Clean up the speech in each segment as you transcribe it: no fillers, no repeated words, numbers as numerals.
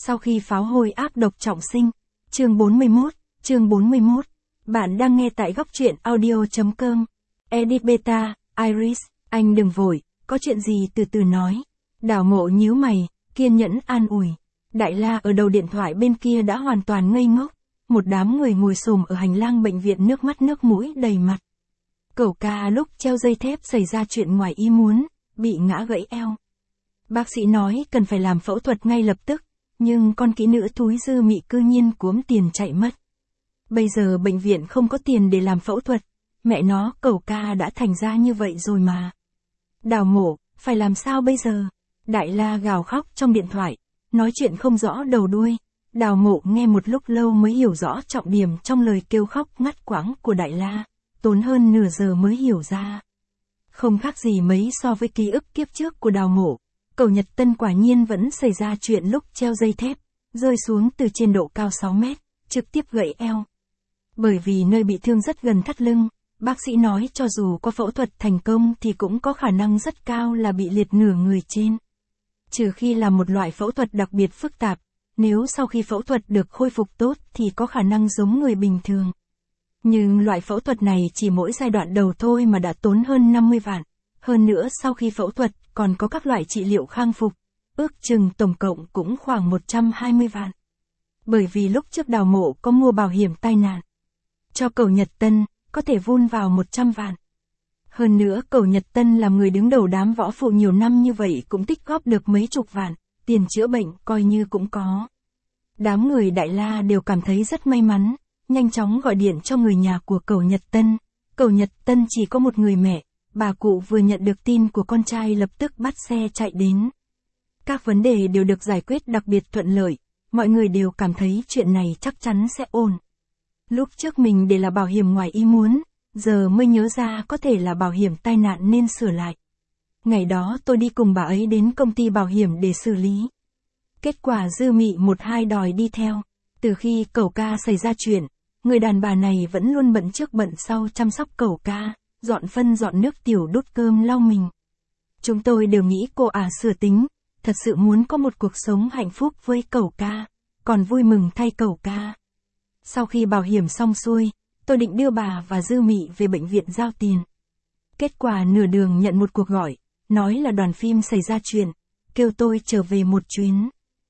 Sau khi pháo hôi ác độc trọng sinh. Chương 41. Bạn đang nghe tại góc truyện audio.com. Edit Beta, Iris, anh đừng vội, có chuyện gì từ từ nói. Đào Mộ nhíu mày, kiên nhẫn an ủi. Đại La ở đầu điện thoại bên kia đã hoàn toàn ngây ngốc. Một đám người ngồi xổm ở hành lang bệnh viện, nước mắt nước mũi đầy mặt. Cẩu ca lúc treo dây thép xảy ra chuyện ngoài ý muốn, bị ngã gãy eo. Bác sĩ nói cần phải làm phẫu thuật ngay lập tức, nhưng con kỹ nữ thúi Dư Mị cư nhiên cuống tiền chạy mất. Bây giờ bệnh viện không có tiền để làm phẫu thuật, mẹ nó, Cẩu ca đã thành ra như vậy rồi mà. Đào Mộ, phải làm sao bây giờ? Đại La gào khóc trong điện thoại, nói chuyện không rõ đầu đuôi. Đào Mộ nghe một lúc lâu mới hiểu rõ trọng điểm trong lời kêu khóc ngắt quãng của Đại La, tốn hơn nửa giờ mới hiểu ra. Không khác gì mấy so với ký ức kiếp trước của Đào Mộ. Cẩu Nhật Tân quả nhiên vẫn xảy ra chuyện lúc treo dây thép, rơi xuống từ trên độ cao 6 mét, trực tiếp gãy eo. Bởi vì nơi bị thương rất gần thắt lưng, bác sĩ nói cho dù có phẫu thuật thành công thì cũng có khả năng rất cao là bị liệt nửa người trên. Trừ khi là một loại phẫu thuật đặc biệt phức tạp, nếu sau khi phẫu thuật được khôi phục tốt thì có khả năng giống người bình thường. Nhưng loại phẫu thuật này chỉ mỗi giai đoạn đầu thôi mà đã tốn hơn 50 vạn. Hơn nữa sau khi phẫu thuật còn có các loại trị liệu khang phục, ước chừng tổng cộng cũng khoảng 120 vạn. Bởi vì lúc trước Đào Mộ có mua bảo hiểm tai nạn cho Cẩu Nhật Tân, có thể vun vào 100 vạn. Hơn nữa Cẩu Nhật Tân làm người đứng đầu đám võ phụ nhiều năm như vậy cũng tích góp được mấy chục vạn, tiền chữa bệnh coi như cũng có. Đám người Đại La đều cảm thấy rất may mắn, nhanh chóng gọi điện cho người nhà của Cẩu Nhật Tân. Cẩu Nhật Tân chỉ có một người mẹ, bà cụ vừa nhận được tin của con trai lập tức bắt xe chạy đến. Các vấn đề đều được giải quyết đặc biệt thuận lợi, mọi người đều cảm thấy chuyện này chắc chắn sẽ ổn. Lúc trước mình để là bảo hiểm ngoài ý muốn, giờ mới nhớ ra có thể là bảo hiểm tai nạn nên sửa lại. Ngày đó tôi đi cùng bà ấy đến công ty bảo hiểm để xử lý. Kết quả Dư Mị một hai đòi đi theo. Từ khi Cẩu ca xảy ra chuyện, người đàn bà này vẫn luôn bận trước bận sau chăm sóc Cẩu ca, dọn phân dọn nước tiểu đút cơm lau mình. Chúng tôi đều nghĩ cô sửa tính, thật sự muốn có một cuộc sống hạnh phúc với Cẩu ca, còn vui mừng thay Cẩu ca. Sau khi bảo hiểm xong xuôi, tôi định đưa bà và Dư Mị về bệnh viện giao tiền. Kết quả nửa đường nhận một cuộc gọi, nói là đoàn phim xảy ra chuyện, kêu tôi trở về một chuyến.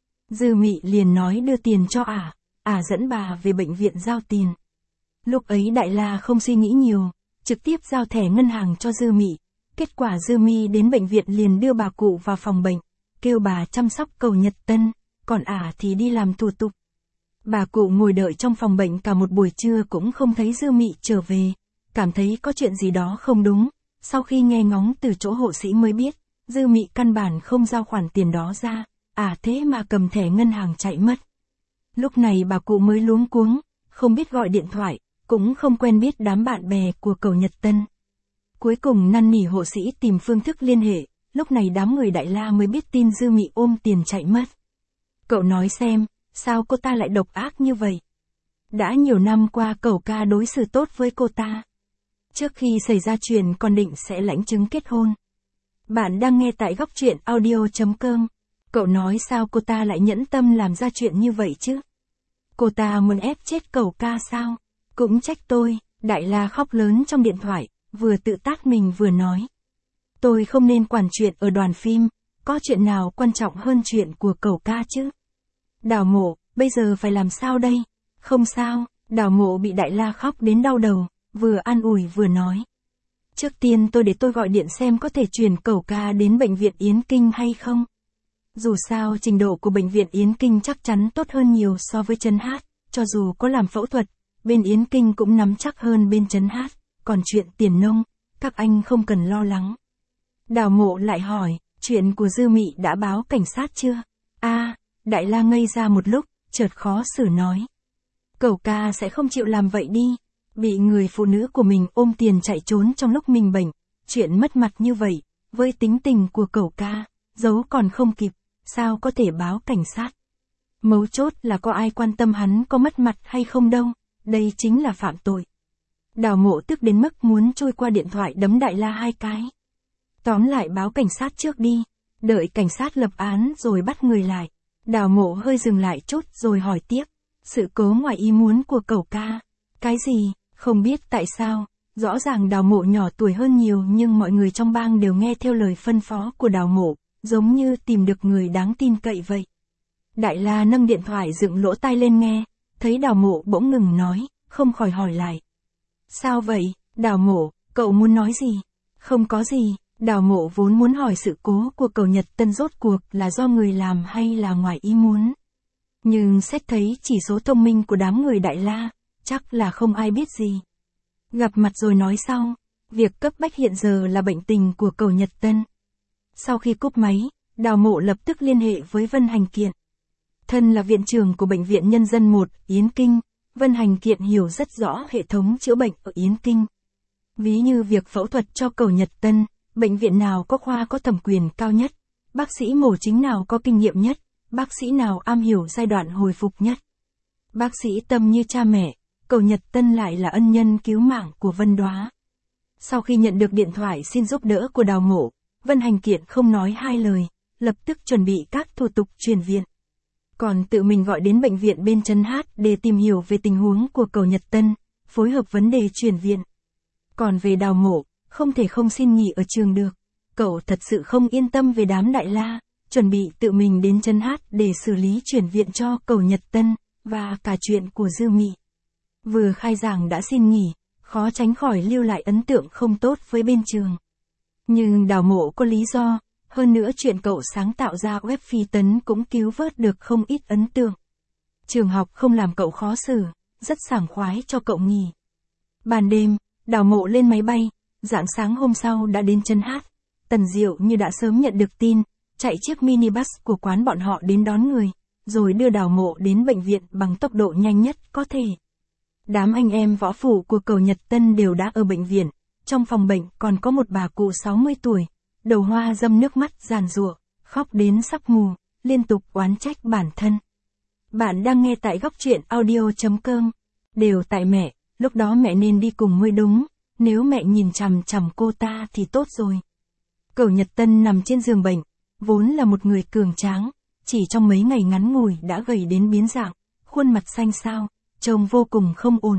Dư Mị liền nói đưa tiền cho dẫn bà về bệnh viện giao tiền. Lúc ấy Đại La không suy nghĩ nhiều, trực tiếp giao thẻ ngân hàng cho Dư Mị. Kết quả Dư Mị đến bệnh viện liền đưa bà cụ vào phòng bệnh, kêu bà chăm sóc Cẩu Nhật Tân, còn thì đi làm thủ tục. Bà cụ ngồi đợi trong phòng bệnh cả một buổi trưa cũng không thấy Dư Mị trở về, cảm thấy có chuyện gì đó không đúng. Sau khi nghe ngóng từ chỗ hộ sĩ mới biết, Dư Mị căn bản không giao khoản tiền đó ra, thế mà cầm thẻ ngân hàng chạy mất. Lúc này bà cụ mới luống cuống, không biết gọi điện thoại, cũng không quen biết đám bạn bè của Cẩu Nhật Tân. Cuối cùng năn nỉ hộ sĩ tìm phương thức liên hệ, lúc này đám người Đại La mới biết tin Dư Mị ôm tiền chạy mất. Cậu nói xem, sao cô ta lại độc ác như vậy? Đã nhiều năm qua Cẩu ca đối xử tốt với cô ta. Trước khi xảy ra chuyện còn định sẽ lãnh chứng kết hôn. Bạn đang nghe tại góc truyện audio.com. Cậu nói sao cô ta lại nhẫn tâm làm ra chuyện như vậy chứ? Cô ta muốn ép chết Cẩu ca sao? Cũng trách tôi. Đại La khóc lớn trong điện thoại, vừa tự tát mình vừa nói. Tôi không nên quản chuyện ở đoàn phim, có chuyện nào quan trọng hơn chuyện của Cẩu ca chứ? Đào Mộ, bây giờ phải làm sao đây? Không sao, Đào Mộ bị Đại La khóc đến đau đầu, vừa an ủi vừa nói. Trước tiên để tôi gọi điện xem có thể chuyển Cẩu ca đến bệnh viện Yến Kinh hay không. Dù sao trình độ của bệnh viện Yến Kinh chắc chắn tốt hơn nhiều so với Trấn Hát, cho dù có làm phẫu thuật, bên Yến Kinh cũng nắm chắc hơn bên Trấn Hát, còn chuyện tiền nong, các anh không cần lo lắng. Đào Mộ lại hỏi, chuyện của Dư Mị đã báo cảnh sát chưa? Đại La ngây ra một lúc, chợt khó xử nói. Cẩu ca sẽ không chịu làm vậy đi, bị người phụ nữ của mình ôm tiền chạy trốn trong lúc mình bệnh, chuyện mất mặt như vậy, với tính tình của Cẩu ca, giấu còn không kịp, sao có thể báo cảnh sát. Mấu chốt là có ai quan tâm hắn có mất mặt hay không đâu, đây chính là phạm tội. Đào Mộ tức đến mức muốn trôi qua điện thoại đấm Đại La 2 cái. Tóm lại báo cảnh sát trước đi, đợi cảnh sát lập án rồi bắt người lại. Đào Mộ hơi dừng lại chút rồi hỏi tiếp. Sự cố ngoài ý muốn của cậu ca. Cái gì, không biết tại sao, rõ ràng Đào Mộ nhỏ tuổi hơn nhiều nhưng mọi người trong bang đều nghe theo lời phân phó của Đào Mộ, giống như tìm được người đáng tin cậy vậy. Đại La nâng điện thoại dựng lỗ tai lên nghe, thấy Đào Mộ bỗng ngừng nói, không khỏi hỏi lại. Sao vậy, Đào Mộ, cậu muốn nói gì? Không có gì, Đào Mộ vốn muốn hỏi sự cố của Cầu Nhật Tân rốt cuộc là do người làm hay là ngoài ý muốn. Nhưng xét thấy chỉ số thông minh của đám người Đại La, chắc là không ai biết gì. Gặp mặt rồi nói sau, việc cấp bách hiện giờ là bệnh tình của Cầu Nhật Tân. Sau khi cúp máy, Đào Mộ lập tức liên hệ với Vân Hành Kiện. Thân là viện trưởng của Bệnh viện Nhân dân 1, Yến Kinh, Vân Hành Kiện hiểu rất rõ hệ thống chữa bệnh ở Yến Kinh. Ví như việc phẫu thuật cho Cầu Nhật Tân, bệnh viện nào có khoa có thẩm quyền cao nhất, bác sĩ mổ chính nào có kinh nghiệm nhất, bác sĩ nào am hiểu giai đoạn hồi phục nhất. Bác sĩ Tâm như cha mẹ, Cầu Nhật Tân lại là ân nhân cứu mạng của Vân Đoá. Sau khi nhận được điện thoại xin giúp đỡ của Đào Mộ, Vân Hành Kiện không nói hai lời, lập tức chuẩn bị các thủ tục chuyển viện. Còn tự mình gọi đến bệnh viện bên Trấn Hát để tìm hiểu về tình huống của Cầu Nhật Tân, phối hợp vấn đề chuyển viện. Còn về Đào Mộ, không thể không xin nghỉ ở trường được. Cậu thật sự không yên tâm về đám Đại La, chuẩn bị tự mình đến Trấn Hát để xử lý chuyển viện cho Cầu Nhật Tân, và cả chuyện của Dư Mị. Vừa khai giảng đã xin nghỉ, khó tránh khỏi lưu lại ấn tượng không tốt với bên trường. Nhưng Đào Mộ có lý do, hơn nữa chuyện cậu sáng tạo ra web Phi Tấn cũng cứu vớt được không ít ấn tượng. Trường học không làm cậu khó xử, rất sảng khoái cho cậu nghỉ. Ban đêm, Đào Mộ lên máy bay, rạng sáng hôm sau đã đến Trấn Hát. Tần Diệu như đã sớm nhận được tin, chạy chiếc minibus của quán bọn họ đến đón người, rồi đưa Đào Mộ đến bệnh viện bằng tốc độ nhanh nhất có thể. Đám anh em võ phủ của Cầu Nhật Tân đều đã ở bệnh viện, trong phòng bệnh còn có một bà cụ 60 tuổi, đầu hoa râm nước mắt giàn giụa, khóc đến sắp mù, liên tục oán trách bản thân. Bạn đang nghe tại góc truyện audio.com. Đều tại mẹ, lúc đó mẹ nên đi cùng mới đúng, nếu mẹ nhìn chằm chằm cô ta thì tốt rồi. Cầu Nhật Tân nằm trên giường bệnh, vốn là một người cường tráng, chỉ trong mấy ngày ngắn ngủi đã gầy đến biến dạng, khuôn mặt xanh xao, trông vô cùng không ổn.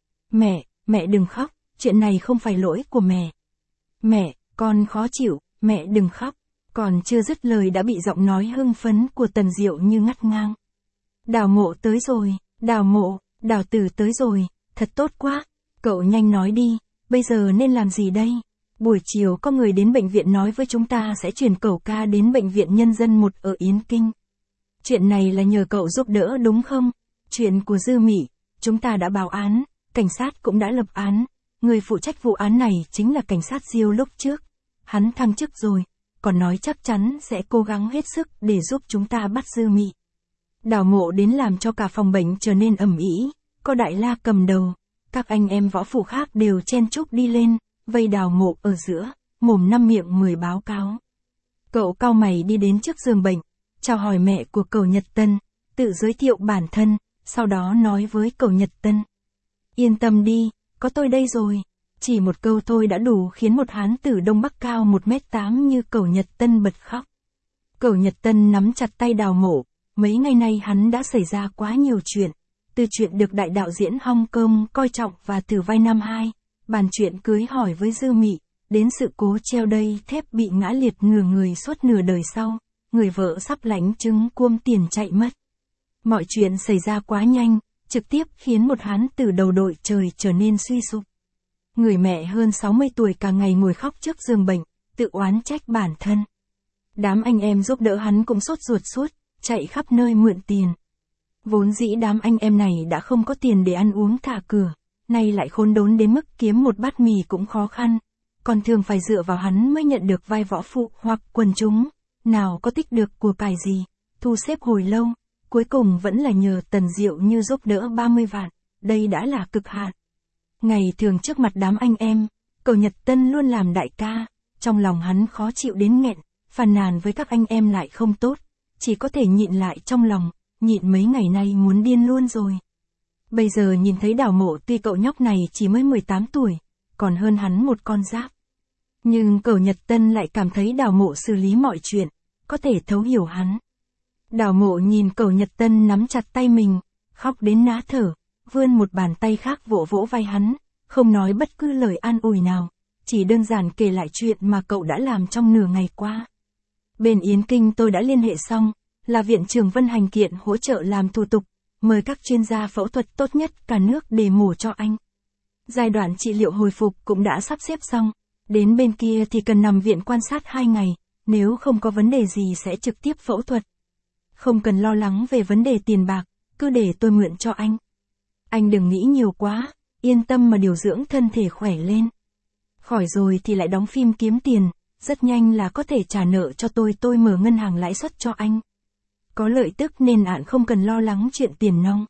Mẹ đừng khóc, chuyện này không phải lỗi của mẹ. Mẹ, con khó chịu, mẹ đừng khóc. Còn chưa dứt lời đã bị giọng nói hưng phấn của Tần Diệu như ngắt ngang. Đào Mộ tới rồi, Đào Mộ, Đào Tử tới rồi, thật tốt quá. Cậu nhanh nói đi, bây giờ nên làm gì đây? Buổi chiều có người đến bệnh viện nói với chúng ta sẽ chuyển cậu ca đến Bệnh viện Nhân dân 1 ở Yến Kinh. Chuyện này là nhờ cậu giúp đỡ đúng không? Chuyện của Dư Mị, chúng ta đã báo án, cảnh sát cũng đã lập án. Người phụ trách vụ án này chính là cảnh sát Diêu lúc trước. Hắn thăng chức rồi, còn nói chắc chắn sẽ cố gắng hết sức để giúp chúng ta bắt Dư Mị. Đào Mộ đến làm cho cả phòng bệnh trở nên ầm ĩ, có Đại La cầm đầu, các anh em võ phủ khác đều chen chúc đi lên, vây Đào Mộ ở giữa, mồm năm miệng 10 báo cáo. Cậu cau mày đi đến trước giường bệnh, chào hỏi mẹ của Cầu Nhật Tân, tự giới thiệu bản thân, sau đó nói với Cầu Nhật Tân. Yên tâm đi, có tôi đây rồi. Chỉ một câu thôi đã đủ khiến một hán tử Đông Bắc cao 1m8 như Cầu Nhật Tân bật khóc. Cầu Nhật Tân nắm chặt tay Đào Mộ, mấy ngày nay hắn đã xảy ra quá nhiều chuyện. Từ chuyện được đại đạo diễn Hong Kong coi trọng và thử vai năm 2, bàn chuyện cưới hỏi với Dư Mị, đến sự cố treo dây thép bị ngã liệt nửa người suốt nửa đời sau, người vợ sắp lãnh chứng cuông tiền chạy mất. Mọi chuyện xảy ra quá nhanh, trực tiếp khiến một hán tử đầu đội trời trở nên suy sụp. Người mẹ hơn 60 tuổi cả ngày ngồi khóc trước giường bệnh, tự oán trách bản thân. Đám anh em giúp đỡ hắn cũng sốt ruột suốt, chạy khắp nơi mượn tiền. Vốn dĩ đám anh em này đã không có tiền để ăn uống thả cửa, nay lại khốn đốn đến mức kiếm một bát mì cũng khó khăn, còn thường phải dựa vào hắn mới nhận được vai võ phụ hoặc quần chúng, nào có tích được của cải gì, thu xếp hồi lâu, cuối cùng vẫn là nhờ Tần Diệu như giúp đỡ 30 vạn, đây đã là cực hạn. Ngày thường trước mặt đám anh em, Cầu Nhật Tân luôn làm đại ca, trong lòng hắn khó chịu đến nghẹn, phàn nàn với các anh em lại không tốt, chỉ có thể nhịn lại trong lòng, nhịn mấy ngày nay muốn điên luôn rồi. Bây giờ nhìn thấy Đào Mộ tuy cậu nhóc này chỉ mới 18 tuổi, còn hơn hắn một con giáp. Nhưng Cầu Nhật Tân lại cảm thấy Đào Mộ xử lý mọi chuyện, có thể thấu hiểu hắn. Đào Mộ nhìn Cẩu Nhật Tân nắm chặt tay mình, khóc đến ná thở, vươn một bàn tay khác vỗ vỗ vai hắn, không nói bất cứ lời an ủi nào, chỉ đơn giản kể lại chuyện mà cậu đã làm trong nửa ngày qua. Bên Yến Kinh tôi đã liên hệ xong, là Viện trưởng Vân Hành kiện hỗ trợ làm thủ tục, mời các chuyên gia phẫu thuật tốt nhất cả nước để mổ cho anh. Giai đoạn trị liệu hồi phục cũng đã sắp xếp xong, đến bên kia thì cần nằm viện quan sát 2 ngày, nếu không có vấn đề gì sẽ trực tiếp phẫu thuật. Không cần lo lắng về vấn đề tiền bạc, cứ để tôi mượn cho anh. Anh đừng nghĩ nhiều quá, yên tâm mà điều dưỡng thân thể khỏe lên. Khỏi rồi thì lại đóng phim kiếm tiền, rất nhanh là có thể trả nợ cho tôi mở ngân hàng lãi suất cho anh. Có lợi tức nên bạn không cần lo lắng chuyện tiền nong.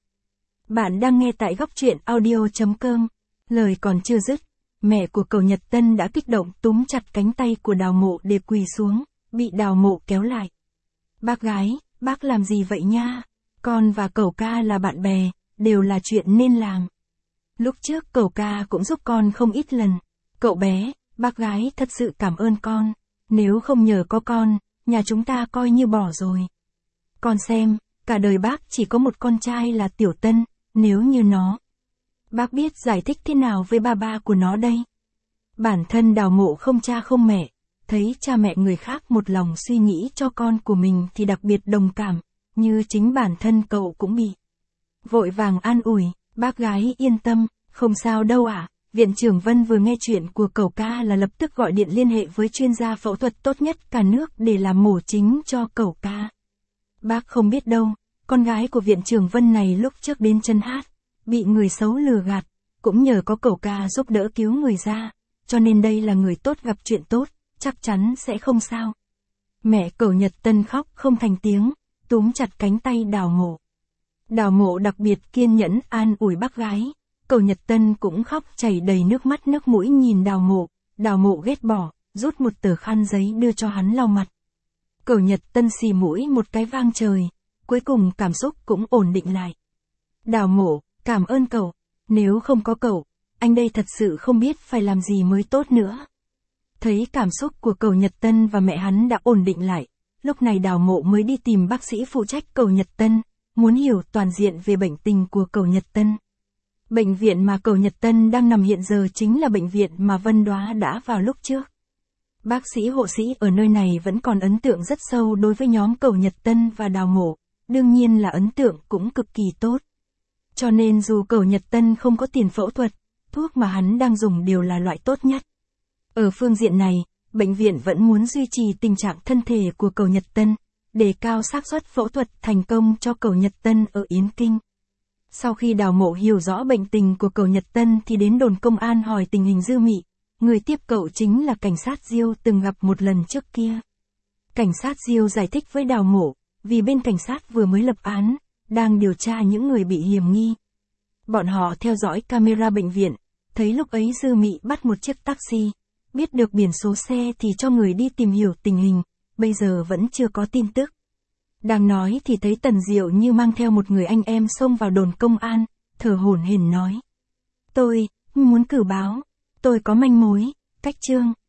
Bạn đang nghe tại góc truyện audio.com. Lời còn chưa dứt, mẹ của Cẩu Nhật Tân đã kích động túm chặt cánh tay của Đào Mộ để quỳ xuống, bị Đào Mộ kéo lại. Bác gái, bác làm gì vậy nha? Con và Cẩu ca là bạn bè, đều là chuyện nên làm. Lúc trước Cẩu ca cũng giúp con không ít lần. Cậu bé, bác gái thật sự cảm ơn con. Nếu không nhờ có con, nhà chúng ta coi như bỏ rồi. Con xem, cả đời bác chỉ có một con trai là Tiểu Tân, nếu như nó. Bác biết giải thích thế nào với ba của nó đây? Bản thân Đào Mộ không cha không mẹ, thấy cha mẹ người khác một lòng suy nghĩ cho con của mình thì đặc biệt đồng cảm, như chính bản thân cậu cũng bị. Vội vàng an ủi, bác gái yên tâm, không sao đâu ạ. Viện trưởng Vân vừa nghe chuyện của Cẩu ca là lập tức gọi điện liên hệ với chuyên gia phẫu thuật tốt nhất cả nước để làm mổ chính cho Cẩu ca. Bác không biết đâu, con gái của viện trưởng Vân này lúc trước đến chân hát, bị người xấu lừa gạt, cũng nhờ có Cẩu ca giúp đỡ cứu người ra, cho nên đây là người tốt gặp chuyện tốt, chắc chắn sẽ không sao. Mẹ Cẩu Nhật Tân khóc không thành tiếng, túm chặt cánh tay Đào Mộ. Đào Mộ đặc biệt kiên nhẫn an ủi bác gái. Cẩu Nhật Tân cũng khóc chảy đầy nước mắt nước mũi nhìn Đào Mộ ghét bỏ, rút một tờ khăn giấy đưa cho hắn lau mặt. Cẩu Nhật Tân xì mũi một cái vang trời, cuối cùng cảm xúc cũng ổn định lại. Đào Mộ, cảm ơn cậu, nếu không có cậu, anh đây thật sự không biết phải làm gì mới tốt nữa. Thấy cảm xúc của Cẩu Nhật Tân và mẹ hắn đã ổn định lại, lúc này Đào Mộ mới đi tìm bác sĩ phụ trách Cẩu Nhật Tân, muốn hiểu toàn diện về bệnh tình của Cẩu Nhật Tân. Bệnh viện mà Cẩu Nhật Tân đang nằm hiện giờ chính là bệnh viện mà Vân Đoá đã vào lúc trước. Bác sĩ hộ sĩ ở nơi này vẫn còn ấn tượng rất sâu đối với nhóm Cẩu Nhật Tân và Đào Mộ, đương nhiên là ấn tượng cũng cực kỳ tốt. Cho nên dù Cẩu Nhật Tân không có tiền phẫu thuật, thuốc mà hắn đang dùng đều là loại tốt nhất. Ở phương diện này, bệnh viện vẫn muốn duy trì tình trạng thân thể của Cẩu Nhật Tân, đề cao xác suất phẫu thuật thành công cho Cẩu Nhật Tân ở Yến Kinh. Sau khi Đào Mộ hiểu rõ bệnh tình của Cẩu Nhật Tân thì đến đồn công an hỏi tình hình Dư Mị, người tiếp cậu chính là cảnh sát Diêu từng gặp một lần trước kia. Cảnh sát Diêu giải thích với Đào Mộ, vì bên cảnh sát vừa mới lập án, đang điều tra những người bị hiểm nghi. Bọn họ theo dõi camera bệnh viện, thấy lúc ấy Dư Mị bắt một chiếc taxi, biết được biển số xe thì cho người đi tìm hiểu tình hình, bây giờ vẫn chưa có tin tức. Đang nói thì thấy Tần Diệu Như mang theo một người anh em xông vào đồn công an, thở hổn hển nói. Tôi muốn cử báo, tôi có manh mối, Cách Trương,